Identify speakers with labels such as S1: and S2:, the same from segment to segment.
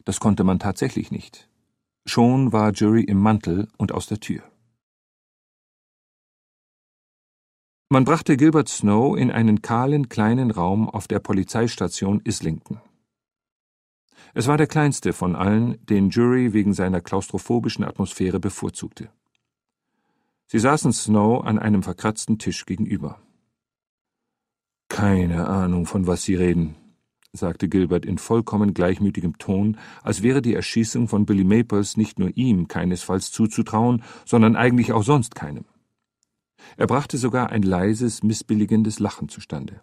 S1: Das konnte man tatsächlich nicht. Schon war Jury im Mantel und aus der Tür. Man brachte Gilbert Snow in einen kahlen, kleinen Raum auf der Polizeistation Islington. Es war der kleinste von allen, den Jury wegen seiner klaustrophobischen Atmosphäre bevorzugte. Sie saßen Snow an einem verkratzten Tisch gegenüber. »Keine Ahnung, von was Sie reden«, sagte Gilbert in vollkommen gleichmütigem Ton, als wäre die Erschießung von Billy Maples nicht nur ihm keinesfalls zuzutrauen, sondern eigentlich auch sonst keinem. Er brachte sogar ein leises, missbilligendes Lachen zustande.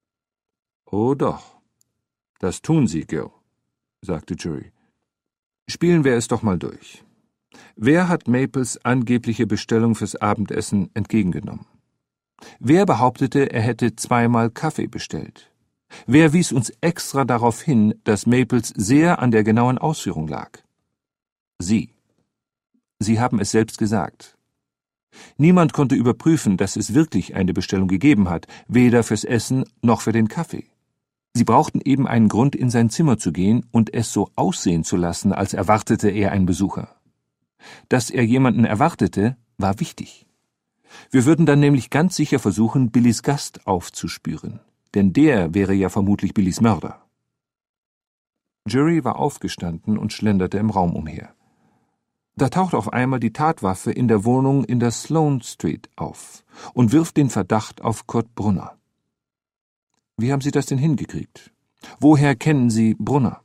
S1: »Oh doch, das tun Sie, Gil«, sagte Jury. »Spielen wir es doch mal durch. Wer hat Maples angebliche Bestellung fürs Abendessen entgegengenommen? Wer behauptete, er hätte 2-mal Kaffee bestellt? Wer wies uns extra darauf hin, dass Maples sehr an der genauen Ausführung lag? Sie. Sie haben es selbst gesagt. Niemand konnte überprüfen, dass es wirklich eine Bestellung gegeben hat, weder fürs Essen noch für den Kaffee. Sie brauchten eben einen Grund, in sein Zimmer zu gehen und es so aussehen zu lassen, als erwartete er einen Besucher. Dass er jemanden erwartete, war wichtig. Wir würden dann nämlich ganz sicher versuchen, Billys Gast aufzuspüren, denn der wäre ja vermutlich Billys Mörder. Jury war aufgestanden und schlenderte im Raum umher. Da taucht auf einmal die Tatwaffe in der Wohnung in der Sloane Street auf und wirft den Verdacht auf Kurt Brunner. Wie haben Sie das denn hingekriegt? Woher kennen Sie Brunner?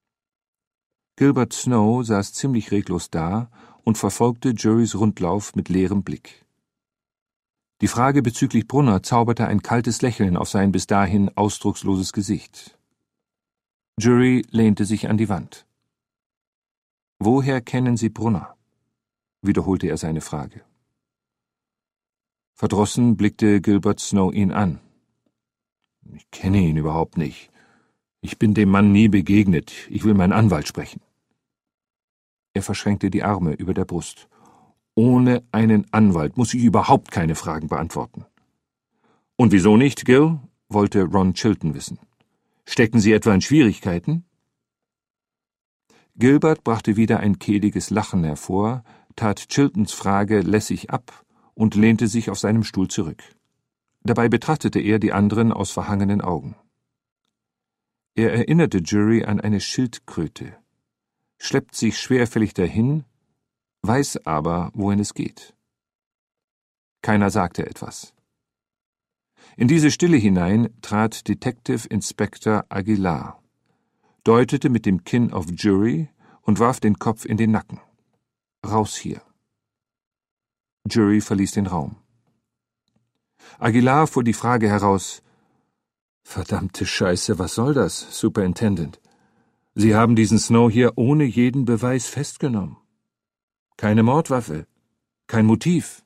S1: Gilbert Snow saß ziemlich reglos da und verfolgte Jurys Rundlauf mit leerem Blick. Die Frage bezüglich Brunner zauberte ein kaltes Lächeln auf sein bis dahin ausdrucksloses Gesicht. Jury lehnte sich an die Wand. »Woher kennen Sie Brunner?« wiederholte er seine Frage. Verdrossen blickte Gilbert Snow ihn an. »Ich kenne ihn überhaupt nicht. Ich bin dem Mann nie begegnet. Ich will meinen Anwalt sprechen.« Er verschränkte die Arme über der Brust. »Ohne einen Anwalt muss ich überhaupt keine Fragen beantworten.« »Und wieso nicht, Gil?« wollte Ron Chilton wissen. »Stecken Sie etwa in Schwierigkeiten?« Gilbert brachte wieder ein kehliges Lachen hervor, tat Chiltons Frage lässig ab und lehnte sich auf seinem Stuhl zurück. Dabei betrachtete er die anderen aus verhangenen Augen. Er erinnerte Jury an eine Schildkröte, schleppt sich schwerfällig dahin, weiß aber, wohin es geht. Keiner sagte etwas. In diese Stille hinein trat Detective Inspector Aguilar, deutete mit dem Kinn auf Jury und warf den Kopf in den Nacken. »Raus hier!« Jury verließ den Raum. Aguilar fuhr die Frage heraus: »Verdammte Scheiße, was soll das, Superintendent? Sie haben diesen Snow hier ohne jeden Beweis festgenommen. Keine Mordwaffe, kein Motiv.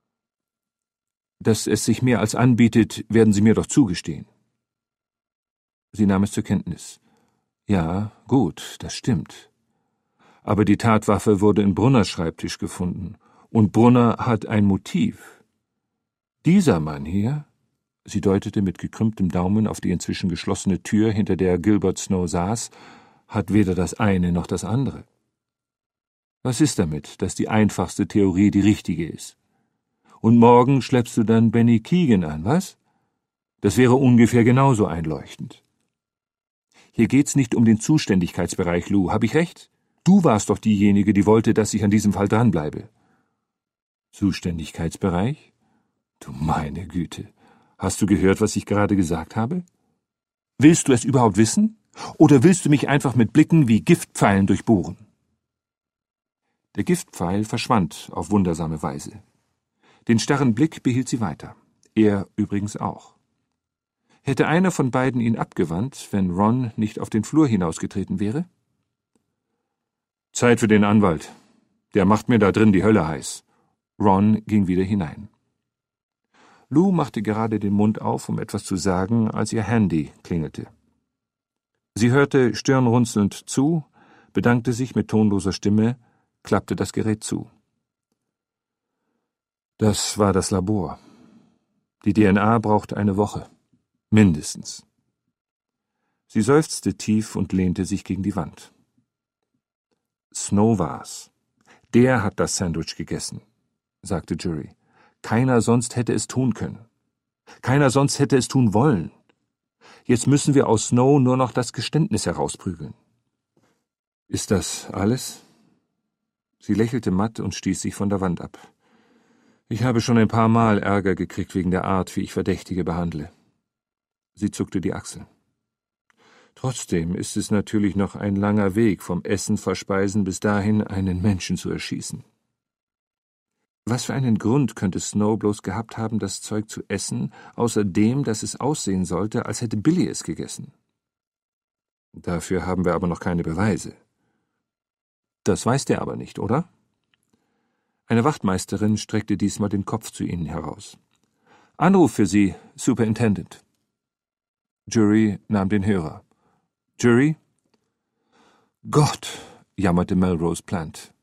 S1: Dass es sich mehr als anbietet, werden Sie mir doch zugestehen.« Sie nahm es zur Kenntnis. »Ja, gut, das stimmt. Aber die Tatwaffe wurde in Brunners Schreibtisch gefunden, und Brunner hat ein Motiv. Dieser Mann hier«, sie deutete mit gekrümmtem Daumen auf die inzwischen geschlossene Tür, hinter der Gilbert Snow saß, »hat weder das eine noch das andere. Was ist damit, dass die einfachste Theorie die richtige ist? Und morgen schleppst du dann Benny Keegan an, was? Das wäre ungefähr genauso einleuchtend. Hier geht's nicht um den Zuständigkeitsbereich, Lou, hab ich recht? Du warst doch diejenige, die wollte, dass ich an diesem Fall dranbleibe.« »Zuständigkeitsbereich? Du meine Güte, hast du gehört, was ich gerade gesagt habe? Willst du es überhaupt wissen? Oder willst du mich einfach mit Blicken wie Giftpfeilen durchbohren?« Der Giftpfeil verschwand auf wundersame Weise. Den starren Blick behielt sie weiter. Er übrigens auch. Hätte einer von beiden ihn abgewandt, wenn Ron nicht auf den Flur hinausgetreten wäre? »Zeit für den Anwalt. Der macht mir da drin die Hölle heiß.« Ron ging wieder hinein. Lou machte gerade den Mund auf, um etwas zu sagen, als ihr Handy klingelte. Sie hörte stirnrunzelnd zu, bedankte sich mit tonloser Stimme, klappte das Gerät zu. Das war das Labor. Die DNA braucht eine Woche. Mindestens. Sie seufzte tief und lehnte sich gegen die Wand. Snow war's. Der hat das Sandwich gegessen, sagte Jury. Keiner sonst hätte es tun können. Keiner sonst hätte es tun wollen. Jetzt müssen wir aus Snow nur noch das Geständnis herausprügeln. Ist das alles? Sie lächelte matt und stieß sich von der Wand ab. Ich habe schon ein paar Mal Ärger gekriegt wegen der Art, wie ich Verdächtige behandle. Sie zuckte die Achseln. Trotzdem ist es natürlich noch ein langer Weg vom Essen verspeisen bis dahin, einen Menschen zu erschießen. Was für einen Grund könnte Snow bloß gehabt haben, das Zeug zu essen, außer dem, dass es aussehen sollte, als hätte Billy es gegessen? Dafür haben wir aber noch keine Beweise. Das weiß der aber nicht, oder? Eine Wachtmeisterin streckte diesmal den Kopf zu ihnen heraus. Anruf für Sie, Superintendent. Jury nahm den Hörer. Jury? Gott, jammerte Melrose Plant.